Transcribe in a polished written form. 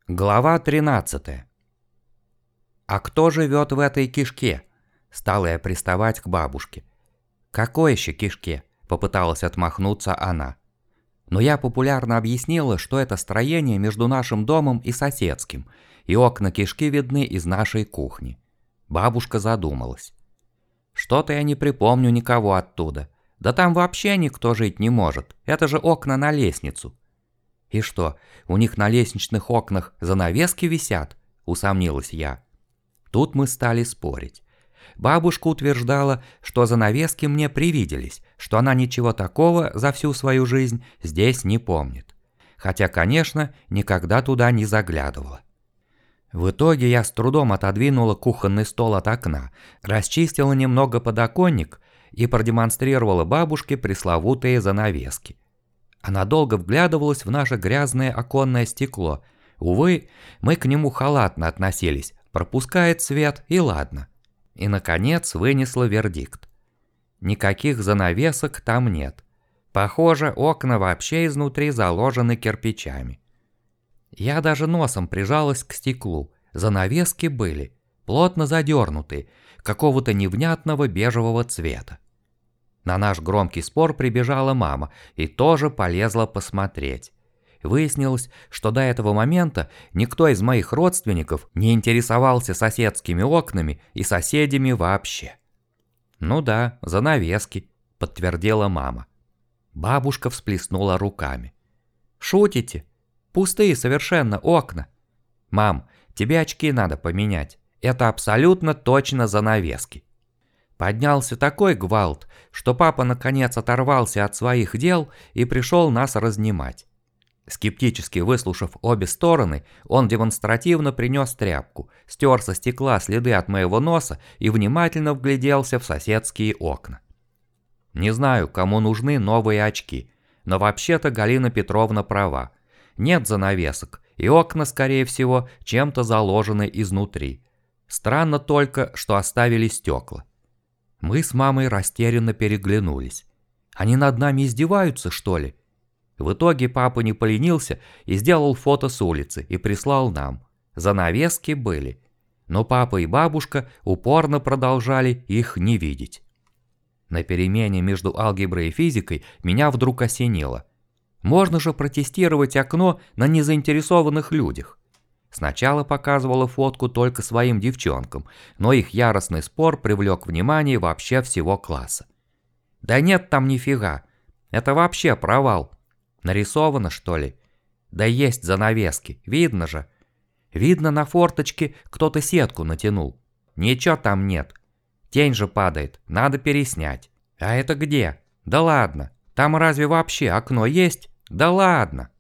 Глава 13. «А кто живет в этой кишке?» Стала я приставать к бабушке. «Какой еще кишке?» – попыталась отмахнуться она. Но я популярно объяснила, что это строение между нашим домом и соседским, и окна кишки видны из нашей кухни. Бабушка задумалась. «Что-то я не припомню никого оттуда. Да там вообще никто жить не может, это же окна на лестницу». «И что, у них на лестничных окнах занавески висят?» – усомнилась я. Тут мы стали спорить. Бабушка утверждала, что занавески мне привиделись, что она ничего такого за всю свою жизнь здесь не помнит. Хотя, конечно, никогда туда не заглядывала. В итоге я с трудом отодвинула кухонный стол от окна, расчистила немного подоконник и продемонстрировала бабушке пресловутые занавески. Она долго вглядывалась в наше грязное оконное стекло. Увы, мы к нему халатно относились, пропускает свет и ладно. И, наконец, вынесла вердикт. Никаких занавесок там нет. Похоже, окна вообще изнутри заложены кирпичами. Я даже носом прижалась к стеклу. Занавески были, плотно задернутые, какого-то невнятного бежевого цвета. На наш громкий спор прибежала мама и тоже полезла посмотреть. Выяснилось, что до этого момента никто из моих родственников не интересовался соседскими окнами и соседями вообще. «Ну да, занавески», – подтвердила мама. Бабушка всплеснула руками. «Шутите? Пустые совершенно окна. Мам, тебе очки надо поменять. Это абсолютно точно занавески». Поднялся такой гвалт, что папа наконец оторвался от своих дел и пришел нас разнимать. Скептически выслушав обе стороны, он демонстративно принес тряпку, стер со стекла следы от моего носа и внимательно вгляделся в соседские окна. Не знаю, кому нужны новые очки, но вообще-то Галина Петровна права. Нет занавесок, и окна, скорее всего, чем-то заложены изнутри. Странно только, что оставили стекла. Мы с мамой растерянно переглянулись. Они над нами издеваются, что ли? В итоге папа не поленился и сделал фото с улицы и прислал нам. Занавески были. Но папа и бабушка упорно продолжали их не видеть. На перемене между алгеброй и физикой меня вдруг осенило. Можно же протестировать окно на незаинтересованных людях. Сначала показывала фотку только своим девчонкам, но их яростный спор привлек внимание вообще всего класса. «Да нет там нифига. Это вообще провал. Нарисовано, что ли? Да есть занавески, видно же. Видно, на форточке кто-то сетку натянул. Ничего там нет. Тень же падает, надо переснять. А это где? Да ладно. Там разве вообще окно есть? Да ладно».